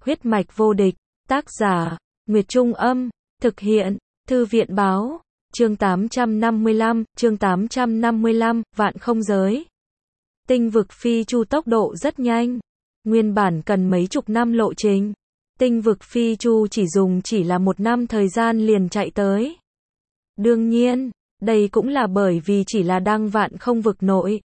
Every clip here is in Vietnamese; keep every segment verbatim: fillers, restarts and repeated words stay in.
Huyết mạch vô địch, tác giả, Nguyệt Trung Âm, thực hiện, Thư viện báo, chương tám trăm năm mươi lăm, chương tám trăm năm mươi lăm, vạn không giới. Tinh vực phi chu tốc độ rất nhanh, nguyên bản cần mấy chục năm lộ trình. Tinh vực phi chu chỉ dùng chỉ là một năm thời gian liền chạy tới. Đương nhiên, đây cũng là bởi vì chỉ là đang vạn không vực nội.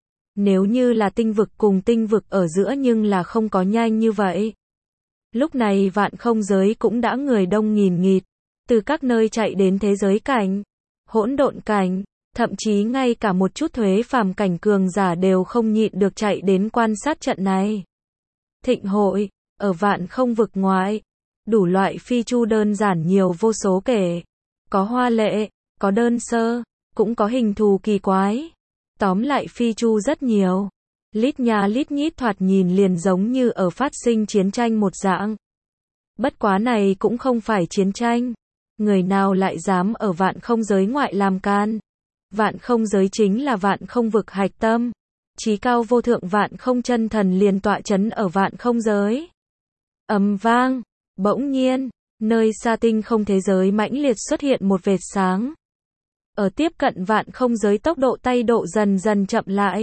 Nếu như là tinh vực cùng tinh vực ở giữa nhưng là không có nhanh như vậy. Lúc này vạn không giới cũng đã người đông nghìn nghịt, từ các nơi chạy đến thế giới cảnh, hỗn độn cảnh, thậm chí ngay cả một chút thuế phàm cảnh cường giả đều không nhịn được chạy đến quan sát trận này. Thịnh hội, ở vạn không vực ngoại, đủ loại phi chu đơn giản nhiều vô số kể, có hoa lệ, có đơn sơ, cũng có hình thù kỳ quái. Tóm lại phi chu rất nhiều, lít nha lít nhít thoạt nhìn liền giống như ở phát sinh chiến tranh một dạng. Bất quá này cũng không phải chiến tranh, người nào lại dám ở vạn không giới ngoại làm can. Vạn không giới chính là vạn không vực hạch tâm, chí cao vô thượng vạn không chân thần liền tọa chấn ở vạn không giới. Ầm vang, bỗng nhiên, nơi xa tinh không thế giới mãnh liệt xuất hiện một vệt sáng. Ở tiếp cận vạn không giới tốc độ tay độ dần dần chậm lại,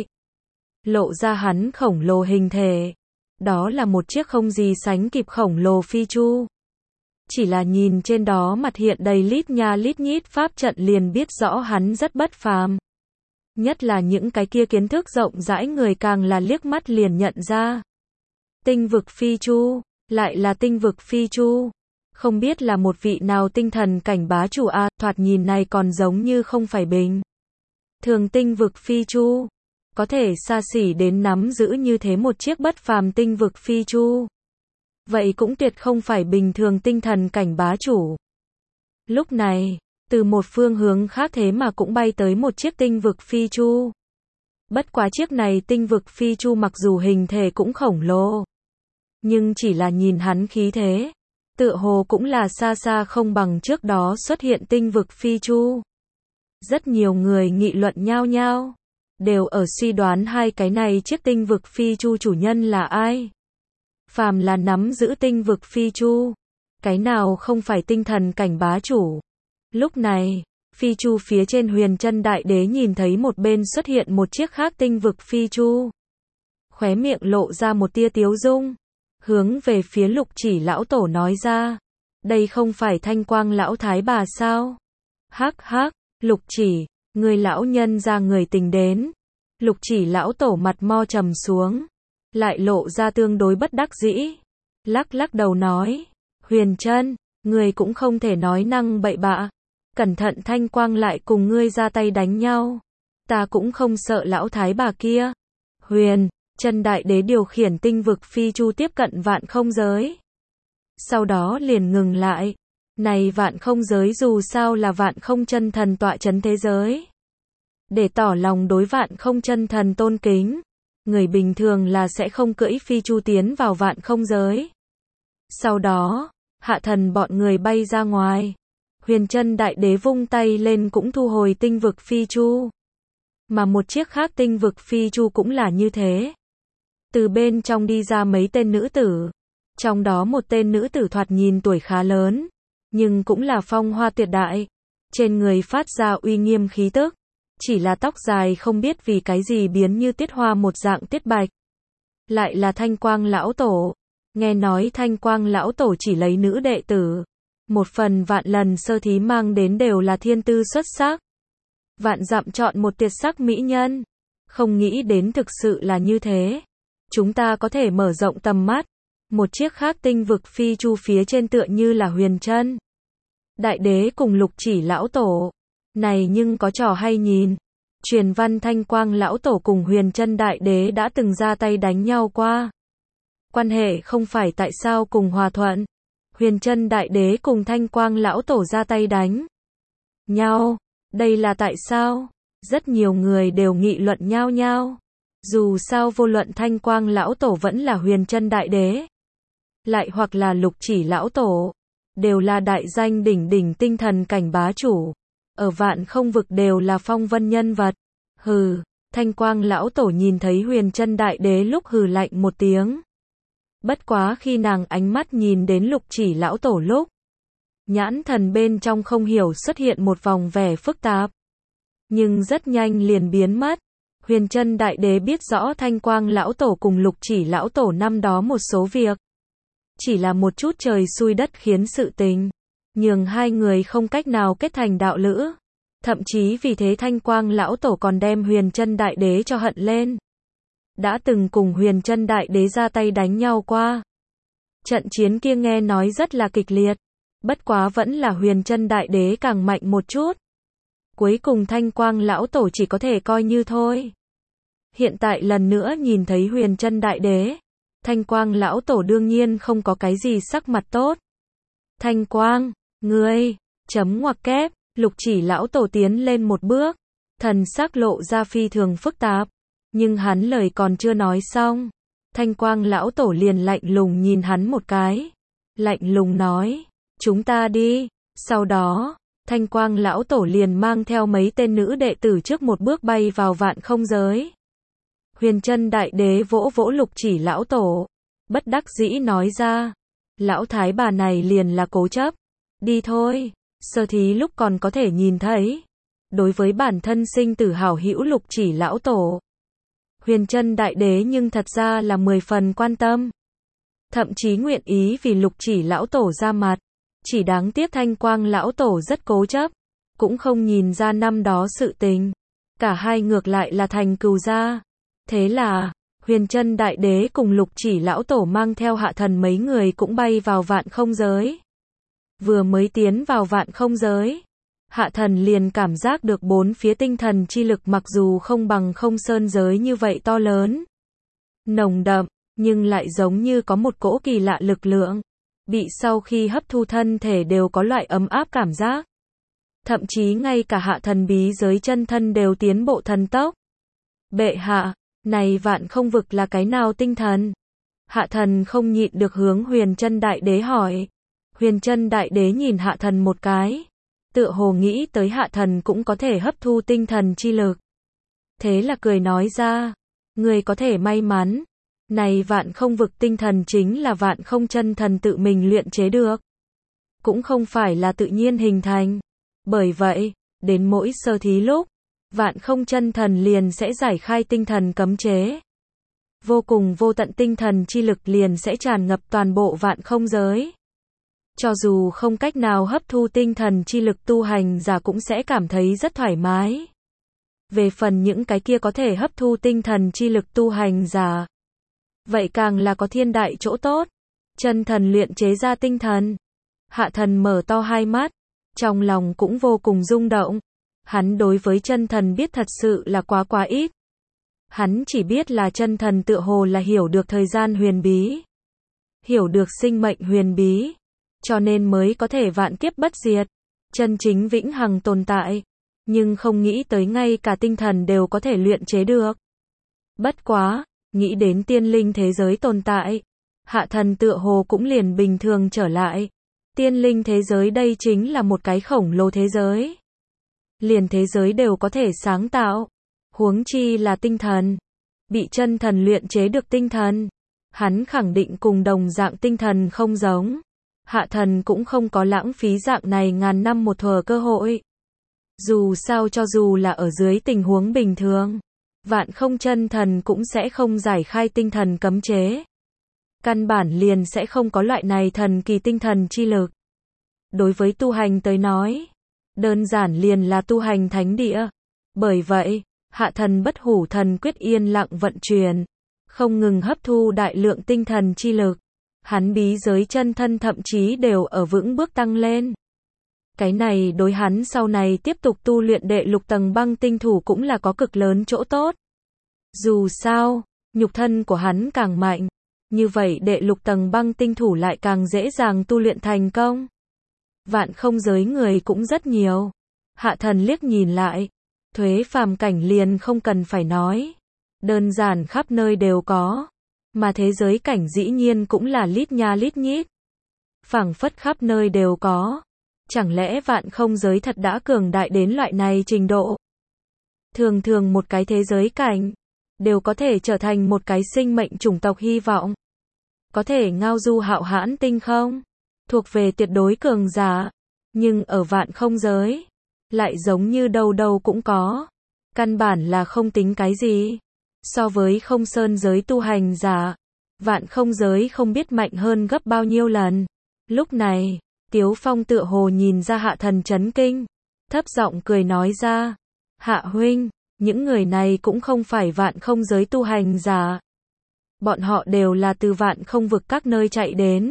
lộ ra hắn khổng lồ hình thể. Đó là một chiếc không gì sánh kịp khổng lồ phi chu. Chỉ là nhìn trên đó mặt hiện đầy lít nha lít nhít pháp trận liền biết rõ hắn rất bất phàm. Nhất là những cái kia kiến thức rộng rãi người càng là liếc mắt liền nhận ra. Tinh vực phi chu, lại là tinh vực phi chu. Không biết là một vị nào tinh thần cảnh bá chủ a, à, thoạt nhìn này còn giống như không phải bình thường tinh vực phi chu. Có thể xa xỉ đến nắm giữ như thế một chiếc bất phàm tinh vực phi chu. Vậy cũng tuyệt không phải bình thường tinh thần cảnh bá chủ. Lúc này, từ một phương hướng khác thế mà cũng bay tới một chiếc tinh vực phi chu. Bất quá chiếc này tinh vực phi chu mặc dù hình thể cũng khổng lồ, nhưng chỉ là nhìn hắn khí thế, tựa hồ cũng là xa xa không bằng trước đó xuất hiện tinh vực phi chu. Rất nhiều người nghị luận nhao nhao, đều ở suy đoán hai cái này chiếc tinh vực phi chu chủ nhân là ai. Phàm là nắm giữ tinh vực phi chu, cái nào không phải tinh thần cảnh bá chủ. Lúc này, phi chu phía trên Huyền Chân Đại Đế nhìn thấy một bên xuất hiện một chiếc khác tinh vực phi chu. Khóe miệng lộ ra một tia tiếu dung, hướng về phía Lục Chỉ lão tổ nói ra, đây không phải Thanh Quang lão thái bà sao? Hắc hắc, Lục Chỉ, người lão nhân ra người tình đến. Lục Chỉ lão tổ mặt mo trầm xuống, lại lộ ra tương đối bất đắc dĩ, lắc lắc đầu nói, Huyền Chân, người cũng không thể nói năng bậy bạ, cẩn thận Thanh Quang lại cùng ngươi ra tay đánh nhau, ta cũng không sợ lão thái bà kia. Huyền Chân Đại Đế điều khiển tinh vực phi chu tiếp cận vạn không giới, sau đó liền ngừng lại. Này vạn không giới dù sao là vạn không chân thần tọa chấn thế giới, để tỏ lòng đối vạn không chân thần tôn kính, người bình thường là sẽ không cưỡi phi chu tiến vào vạn không giới. Sau đó, hạ thần bọn người bay ra ngoài, Huyền Chân Đại Đế vung tay lên cũng thu hồi tinh vực phi chu. Mà một chiếc khác tinh vực phi chu cũng là như thế. Từ bên trong đi ra mấy tên nữ tử, trong đó một tên nữ tử thoạt nhìn tuổi khá lớn, nhưng cũng là phong hoa tuyệt đại, trên người phát ra uy nghiêm khí tức, chỉ là tóc dài không biết vì cái gì biến như tiết hoa một dạng tiết bạch. Lại là Thanh Quang lão tổ, nghe nói Thanh Quang lão tổ chỉ lấy nữ đệ tử, một phần vạn lần sơ thí mang đến đều là thiên tư xuất sắc, vạn dặm chọn một tuyệt sắc mỹ nhân, không nghĩ đến thực sự là như thế. Chúng ta có thể mở rộng tầm mắt, một chiếc khác tinh vực phi chu phía trên tựa như là Huyền Chân Đại Đế cùng Lục Chỉ lão tổ. Này nhưng có trò hay nhìn. Truyền văn Thanh Quang lão tổ cùng Huyền Chân Đại Đế đã từng ra tay đánh nhau qua. Quan hệ không phải tại sao cùng hòa thuận. Huyền Chân Đại Đế cùng Thanh Quang lão tổ ra tay đánh nhau, đây là tại sao? Rất nhiều người đều nghị luận nhau nhau. Dù sao vô luận Thanh Quang lão tổ vẫn là Huyền Chân Đại Đế, lại hoặc là Lục Chỉ lão tổ, đều là đại danh đỉnh đỉnh tinh thần cảnh bá chủ, ở vạn không vực đều là phong vân nhân vật. Hừ, Thanh Quang lão tổ nhìn thấy Huyền Chân Đại Đế lúc hừ lạnh một tiếng. Bất quá khi nàng ánh mắt nhìn đến Lục Chỉ lão tổ lúc, nhãn thần bên trong không hiểu xuất hiện một vòng vẻ phức tạp, nhưng rất nhanh liền biến mất. Huyền Chân Đại Đế biết rõ Thanh Quang lão tổ cùng Lục Chỉ lão tổ năm đó một số việc, chỉ là một chút trời xui đất khiến sự tình, nhường hai người không cách nào kết thành đạo lữ. Thậm chí vì thế Thanh Quang lão tổ còn đem Huyền Chân Đại Đế cho hận lên. Đã từng cùng Huyền Chân Đại Đế ra tay đánh nhau qua. Trận chiến kia nghe nói rất là kịch liệt, bất quá vẫn là Huyền Chân Đại Đế càng mạnh một chút. Cuối cùng Thanh Quang lão tổ chỉ có thể coi như thôi. Hiện tại lần nữa nhìn thấy Huyền Chân Đại Đế, Thanh Quang lão tổ đương nhiên không có cái gì sắc mặt tốt. Thanh Quang, ngươi, chấm ngoặc kép, Lục Chỉ lão tổ tiến lên một bước, thần sắc lộ ra phi thường phức tạp, nhưng hắn lời còn chưa nói xong, Thanh Quang lão tổ liền lạnh lùng nhìn hắn một cái, lạnh lùng nói, chúng ta đi. Sau đó, Thanh Quang lão tổ liền mang theo mấy tên nữ đệ tử trước một bước bay vào vạn không giới. Huyền Chân Đại Đế vỗ vỗ Lục Chỉ lão tổ, bất đắc dĩ nói ra, lão thái bà này liền là cố chấp, đi thôi, sơ thí lúc còn có thể nhìn thấy. Đối với bản thân sinh tử hảo hữu Lục Chỉ lão tổ, Huyền Chân Đại Đế nhưng thật ra là mười phần quan tâm, thậm chí nguyện ý vì Lục Chỉ lão tổ ra mặt. Chỉ đáng tiếc Thanh Quang lão tổ rất cố chấp, cũng không nhìn ra năm đó sự tình, cả hai ngược lại là thành cừu gia. Thế là, Huyền Chân Đại Đế cùng Lục Chỉ lão tổ mang theo hạ thần mấy người cũng bay vào vạn không giới. Vừa mới tiến vào vạn không giới, hạ thần liền cảm giác được bốn phía tinh thần chi lực mặc dù không bằng không sơn giới như vậy to lớn, nồng đậm, nhưng lại giống như có một cỗ kỳ lạ lực lượng, bị sau khi hấp thu thân thể đều có loại ấm áp cảm giác. Thậm chí ngay cả hạ thần bí giới chân thân đều tiến bộ thần tốc. Bệ hạ, này vạn không vực là cái nào tinh thần? Hạ thần không nhịn được hướng Huyền Chân Đại Đế hỏi. Huyền Chân Đại Đế nhìn hạ thần một cái, tựa hồ nghĩ tới hạ thần cũng có thể hấp thu tinh thần chi lực. Thế là cười nói ra, người có thể may mắn, này vạn không vực tinh thần chính là vạn không chân thần tự mình luyện chế được, cũng không phải là tự nhiên hình thành. Bởi vậy, đến mỗi sơ thí lúc, vạn không chân thần liền sẽ giải khai tinh thần cấm chế. Vô cùng vô tận tinh thần chi lực liền sẽ tràn ngập toàn bộ vạn không giới. Cho dù không cách nào hấp thu tinh thần chi lực, tu hành giả cũng sẽ cảm thấy rất thoải mái. Về phần những cái kia có thể hấp thu tinh thần chi lực tu hành giả, vậy càng là có thiên đại chỗ tốt. Chân thần luyện chế ra tinh thần. Hạ thần mở to hai mắt, trong lòng cũng vô cùng rung động. Hắn đối với chân thần biết thật sự là quá quá ít. Hắn chỉ biết là chân thần tựa hồ là hiểu được thời gian huyền bí, hiểu được sinh mệnh huyền bí, cho nên mới có thể vạn kiếp bất diệt, chân chính vĩnh hằng tồn tại. Nhưng không nghĩ tới ngay cả tinh thần đều có thể luyện chế được. Bất quá, nghĩ đến tiên linh thế giới tồn tại, hạ thần tựa hồ cũng liền bình thường trở lại. Tiên linh thế giới đây chính là một cái khổng lồ thế giới. Liền thế giới đều có thể sáng tạo, huống chi là tinh thần. Bị chân thần luyện chế được tinh thần, hắn khẳng định cùng đồng dạng tinh thần không giống. Hạ thần cũng không có lãng phí dạng này ngàn năm một thuở cơ hội. Dù sao cho dù là ở dưới tình huống bình thường, vạn không chân thần cũng sẽ không giải khai tinh thần cấm chế. Căn bản liền sẽ không có loại này thần kỳ tinh thần chi lực. Đối với tu hành tới nói, đơn giản liền là tu hành thánh địa. Bởi vậy, hạ thần bất hủ thần quyết yên lặng vận chuyển, không ngừng hấp thu đại lượng tinh thần chi lực. Hắn bí giới chân thân thậm chí đều ở vững bước tăng lên. Cái này đối hắn sau này tiếp tục tu luyện đệ lục tầng băng tinh thủ cũng là có cực lớn chỗ tốt. Dù sao, nhục thân của hắn càng mạnh, như vậy đệ lục tầng băng tinh thủ lại càng dễ dàng tu luyện thành công. Vạn không giới người cũng rất nhiều. Hạ thần liếc nhìn lại, thuế phàm cảnh liền không cần phải nói. Đơn giản khắp nơi đều có. Mà thế giới cảnh dĩ nhiên cũng là lít nha lít nhít. Phảng phất khắp nơi đều có. Chẳng lẽ vạn không giới thật đã cường đại đến loại này trình độ? Thường thường một cái thế giới cảnh đều có thể trở thành một cái sinh mệnh chủng tộc hy vọng. có thể ngao du hạo hãn tinh không? Thuộc về tuyệt đối cường giả, nhưng ở vạn không giới, lại giống như đâu đâu cũng có. Căn bản là không tính cái gì. So với không sơn giới tu hành giả, vạn không giới không biết mạnh hơn gấp bao nhiêu lần. Lúc này, Tiếu Phong tựa hồ nhìn ra Hạ Thần chấn kinh, thấp giọng cười nói ra, Hạ huynh, những người này cũng không phải vạn không giới tu hành giả. Bọn họ đều là từ vạn không vực các nơi chạy đến.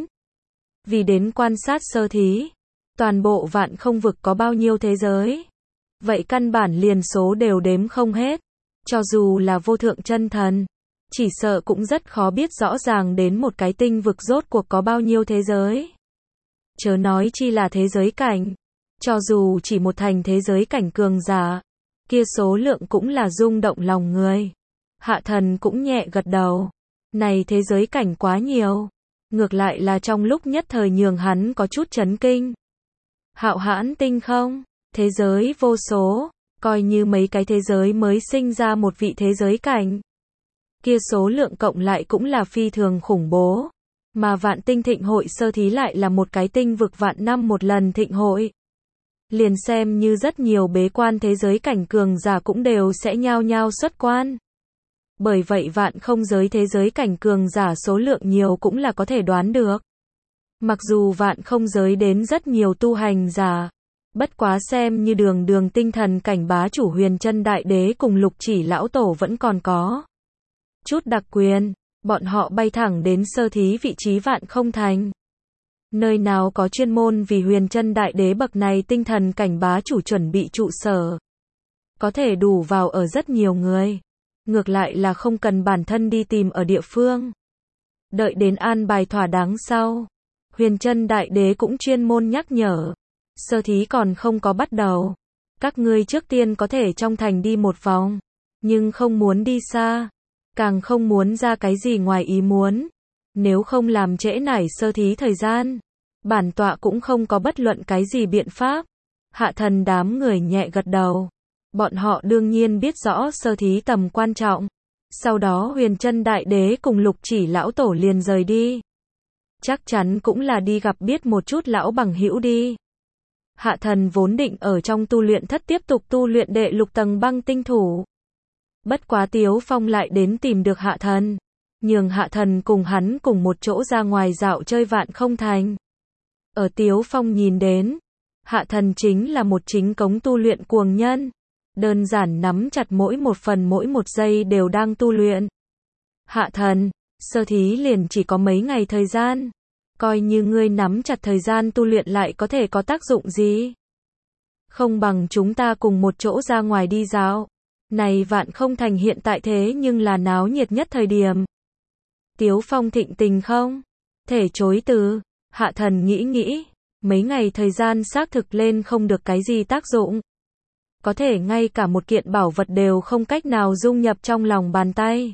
Vì đến quan sát sơ thí, toàn bộ vạn không vực có bao nhiêu thế giới. Vậy căn bản liền số đều đếm không hết. Cho dù là vô thượng chân thần, chỉ sợ cũng rất khó biết rõ ràng đến một cái tinh vực rốt cuộc có bao nhiêu thế giới. Chớ nói chi là thế giới cảnh. Cho dù chỉ một thành thế giới cảnh cường giả, kia số lượng cũng là rung động lòng người. Hạ Thần cũng nhẹ gật đầu. Này thế giới cảnh quá nhiều. Ngược lại là trong lúc nhất thời nhường hắn có chút chấn kinh. Hạo hãn tinh không? Thế giới vô số. Coi như mấy cái thế giới mới sinh ra một vị thế giới cảnh. Kia số lượng cộng lại cũng là phi thường khủng bố. Mà vạn tinh thịnh hội sơ thí lại là một cái tinh vực vạn năm một lần thịnh hội. Liền xem như rất nhiều bế quan thế giới cảnh cường giả cũng đều sẽ nhao nhao xuất quan. Bởi vậy vạn không giới thế giới cảnh cường giả số lượng nhiều cũng là có thể đoán được. Mặc dù vạn không giới đến rất nhiều tu hành giả, bất quá xem như đường đường tinh thần cảnh bá chủ Huyền Chân Đại Đế cùng Lục Chỉ Lão Tổ vẫn còn có chút đặc quyền, bọn họ bay thẳng đến sơ thí vị trí vạn không thành. Nơi nào có chuyên môn vì Huyền Chân Đại Đế bậc này tinh thần cảnh bá chủ chuẩn bị trụ sở. Có thể đủ vào ở rất nhiều người. Ngược lại là không cần bản thân đi tìm ở địa phương. Đợi đến an bài thỏa đáng sau. Huyền Chân Đại Đế cũng chuyên môn nhắc nhở. Sơ thí còn không có bắt đầu. Các ngươi trước tiên có thể trong thành đi một vòng. Nhưng không muốn đi xa. Càng không muốn ra cái gì ngoài ý muốn. Nếu không làm trễ nải sơ thí thời gian. Bản tọa cũng không có bất luận cái gì biện pháp. Hạ Thần đám người nhẹ gật đầu. Bọn họ đương nhiên biết rõ sơ thí tầm quan trọng. Sau đó Huyền Chân Đại Đế cùng Lục Chỉ Lão Tổ liền rời đi. Chắc chắn cũng là đi gặp biết một chút lão bằng hữu đi. Hạ Thần vốn định ở trong tu luyện thất tiếp tục tu luyện đệ lục tầng băng tinh thủ. Bất quá Tiếu Phong lại đến tìm được Hạ Thần. Nhường Hạ Thần cùng hắn cùng một chỗ ra ngoài dạo chơi vạn không thành. Ở Tiếu Phong nhìn đến, Hạ Thần chính là một chính cống tu luyện cuồng nhân. Đơn giản nắm chặt mỗi một phần mỗi một giây đều đang tu luyện. Hạ Thần, sơ thí liền chỉ có mấy ngày thời gian. Coi như ngươi nắm chặt thời gian tu luyện lại có thể có tác dụng gì? Không bằng chúng ta cùng một chỗ ra ngoài đi dạo. Này vạn không thành hiện tại thế nhưng là náo nhiệt nhất thời điểm. Tiếu Phong thịnh tình không? Thể chối từ. Hạ Thần nghĩ nghĩ. Mấy ngày thời gian xác thực lên không được cái gì tác dụng. Có thể ngay cả một kiện bảo vật đều không cách nào dung nhập trong lòng bàn tay.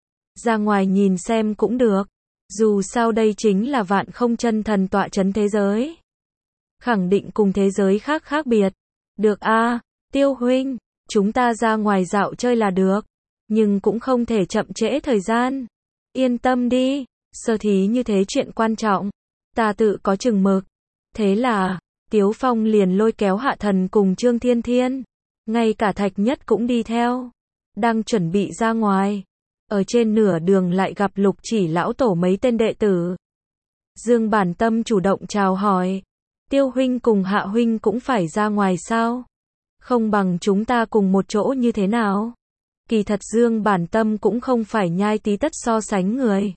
Ra ngoài nhìn xem cũng được. Dù sao đây chính là vạn không chân thần tọa chấn thế giới. Khẳng định cùng thế giới khác khác biệt. Được a, à, Tiêu huynh, chúng ta ra ngoài dạo chơi là được. Nhưng cũng không thể chậm trễ thời gian. Yên tâm đi, sơ thí như thế chuyện quan trọng. Ta tự có chừng mực. Thế là, Tiếu Phong liền lôi kéo Hạ Thần cùng Trương Thiên Thiên. Ngay cả Thạch Nhất cũng đi theo. Đang chuẩn bị ra ngoài. Ở trên nửa đường lại gặp Lục Chỉ Lão Tổ mấy tên đệ tử. Dương Bản Tâm chủ động chào hỏi. Tiêu huynh cùng Hạ huynh cũng phải ra ngoài sao? Không bằng chúng ta cùng một chỗ như thế nào? Kỳ thật Dương Bản Tâm cũng không phải nhai tí tất so sánh người.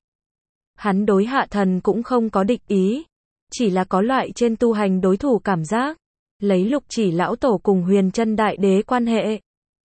Hắn đối Hạ Thần cũng không có địch ý. Chỉ là có loại trên tu hành đối thủ cảm giác. Lấy Lục Chỉ Lão Tổ cùng Huyền Chân Đại Đế quan hệ.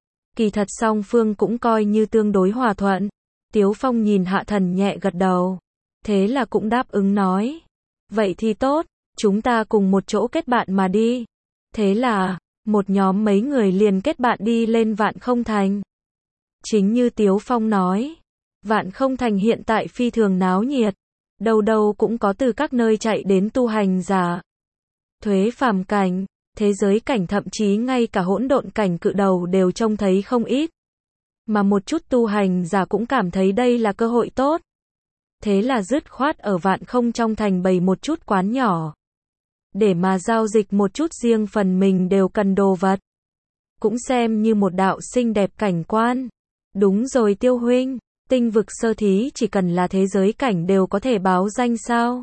Kỳ thật song phương cũng coi như tương đối hòa thuận. Tiếu Phong nhìn Hạ Thần nhẹ gật đầu. Thế là cũng đáp ứng nói. Vậy thì tốt, chúng ta cùng một chỗ kết bạn mà đi. Thế là, một nhóm mấy người liền kết bạn đi lên vạn không thành. Chính như Tiếu Phong nói. Vạn không thành hiện tại phi thường náo nhiệt. Đâu đâu cũng có từ các nơi chạy đến tu hành giả. Thuế phàm cảnh, thế giới cảnh thậm chí ngay cả hỗn độn cảnh cự đầu đều trông thấy không ít. Mà một chút tu hành giả cũng cảm thấy đây là cơ hội tốt. thế là dứt khoát ở Vạn Không trong thành bày một chút quán nhỏ. Để mà giao dịch một chút riêng phần mình đều cần đồ vật. Cũng xem như một đạo xinh đẹp cảnh quan. Đúng rồi Tiêu huynh, tinh vực sơ thí chỉ cần là thế giới cảnh đều có thể báo danh sao?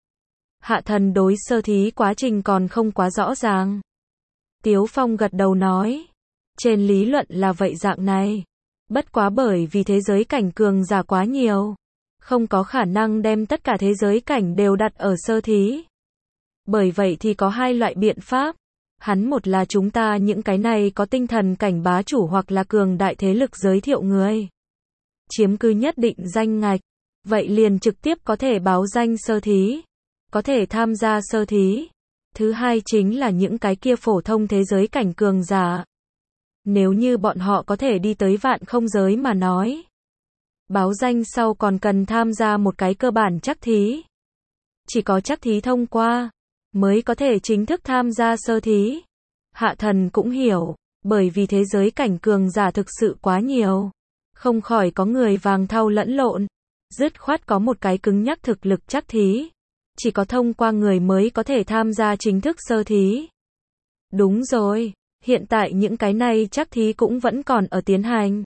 Hạ thần đối sơ thí quá trình còn không quá rõ ràng. Tiếu Phong gật đầu nói. Trên lý luận là vậy dạng này. Bất quá bởi vì thế giới cảnh cường giả quá nhiều. Không có khả năng đem tất cả thế giới cảnh đều đặt ở sơ thí. Bởi vậy thì có hai loại biện pháp. Hắn một là chúng ta những cái này có tinh thần cảnh bá chủ hoặc là cường đại thế lực giới thiệu người. Chiếm cứ nhất định danh ngạch. Vậy liền trực tiếp có thể báo danh sơ thí. Có thể tham gia sơ thí. Thứ hai chính là những cái kia phổ thông thế giới cảnh cường giả. Nếu như bọn họ có thể đi tới Vạn Không giới mà nói. Báo danh sau còn cần tham gia một cái cơ bản trắc thí. Chỉ có trắc thí thông qua, mới có thể chính thức tham gia sơ thí. Hạ thần cũng hiểu, bởi vì thế giới cảnh cường giả thực sự quá nhiều. Không khỏi có người vàng thau lẫn lộn. Dứt khoát có một cái cứng nhắc thực lực trắc thí. Chỉ có thông qua người mới có thể tham gia chính thức sơ thí. Đúng rồi, hiện tại những cái này trắc thí cũng vẫn còn ở tiến hành.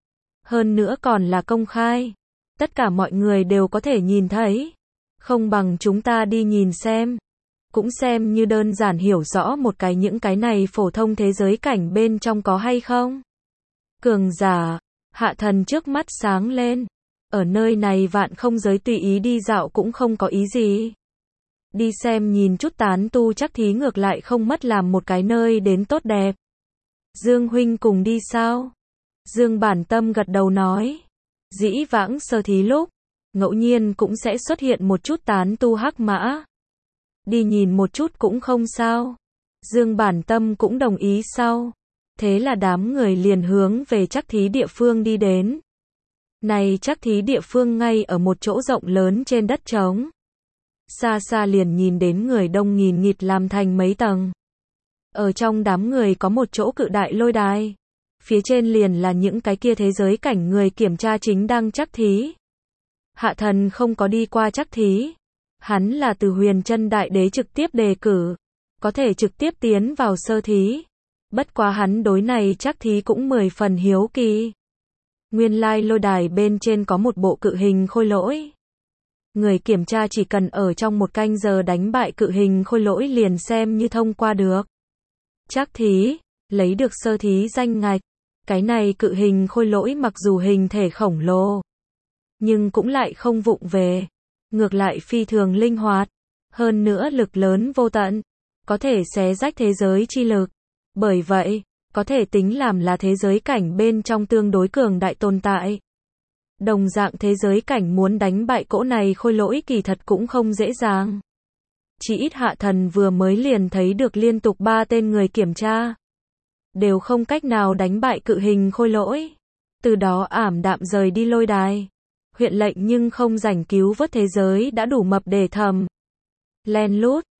Hơn nữa còn là công khai. Tất cả mọi người đều có thể nhìn thấy. Không bằng chúng ta đi nhìn xem. Cũng xem như đơn giản hiểu rõ một cái những cái này phổ thông thế giới cảnh bên trong có hay không. Cường giả, hạ thần trước mắt sáng lên. Ở nơi này Vạn Không giới tùy ý đi dạo cũng không có ý gì. Đi xem nhìn chút tán tu chắc thí ngược lại không mất làm một cái nơi đến tốt đẹp. Dương huynh cùng đi sao? Dương Bản Tâm gật đầu nói. Dĩ vãng sơ thí lúc, ngẫu nhiên cũng sẽ xuất hiện một chút tán tu hắc mã. Đi nhìn một chút cũng không sao. Dương Bản Tâm cũng đồng ý sau. Thế là đám người liền hướng về chắc thí địa phương đi đến. Này chắc thí địa phương ngay ở một chỗ rộng lớn trên đất trống. Xa xa liền nhìn đến người đông nghìn nghịt làm thành mấy tầng. Ở trong đám người có một chỗ cự đại lôi đài. Phía trên liền là những cái kia thế giới cảnh người kiểm tra chính đang chắc thí. Hạ thần không có đi qua chắc thí. Hắn là từ Huyền Chân Đại Đế trực tiếp đề cử. Có thể trực tiếp tiến vào sơ thí. Bất quá hắn đối này chắc thí cũng mười phần hiếu kỳ. Nguyên lai lôi đài bên trên có một bộ cự hình khôi lỗi. Người kiểm tra chỉ cần ở trong một canh giờ đánh bại cự hình khôi lỗi liền xem như thông qua được. Chắc thí, lấy được sơ thí danh ngạch. Cái này cự hình khôi lỗi mặc dù hình thể khổng lồ, nhưng cũng lại không vụng về. Ngược lại phi thường linh hoạt. Hơn nữa lực lớn vô tận. Có thể xé rách thế giới chi lực. Bởi vậy, có thể tính làm là thế giới cảnh bên trong tương đối cường đại tồn tại. Đồng dạng thế giới cảnh muốn đánh bại cỗ này khôi lỗi kỳ thật cũng không dễ dàng. Chỉ ít hạ thần vừa mới liền thấy được liên tục ba tên người kiểm tra. Đều không cách nào đánh bại cự hình khôi lỗi. Từ đó ảm đạm rời đi lôi đài. Huyện lệnh nhưng không rảnh cứu vớt thế giới đã đủ mập để thầm. Len lút,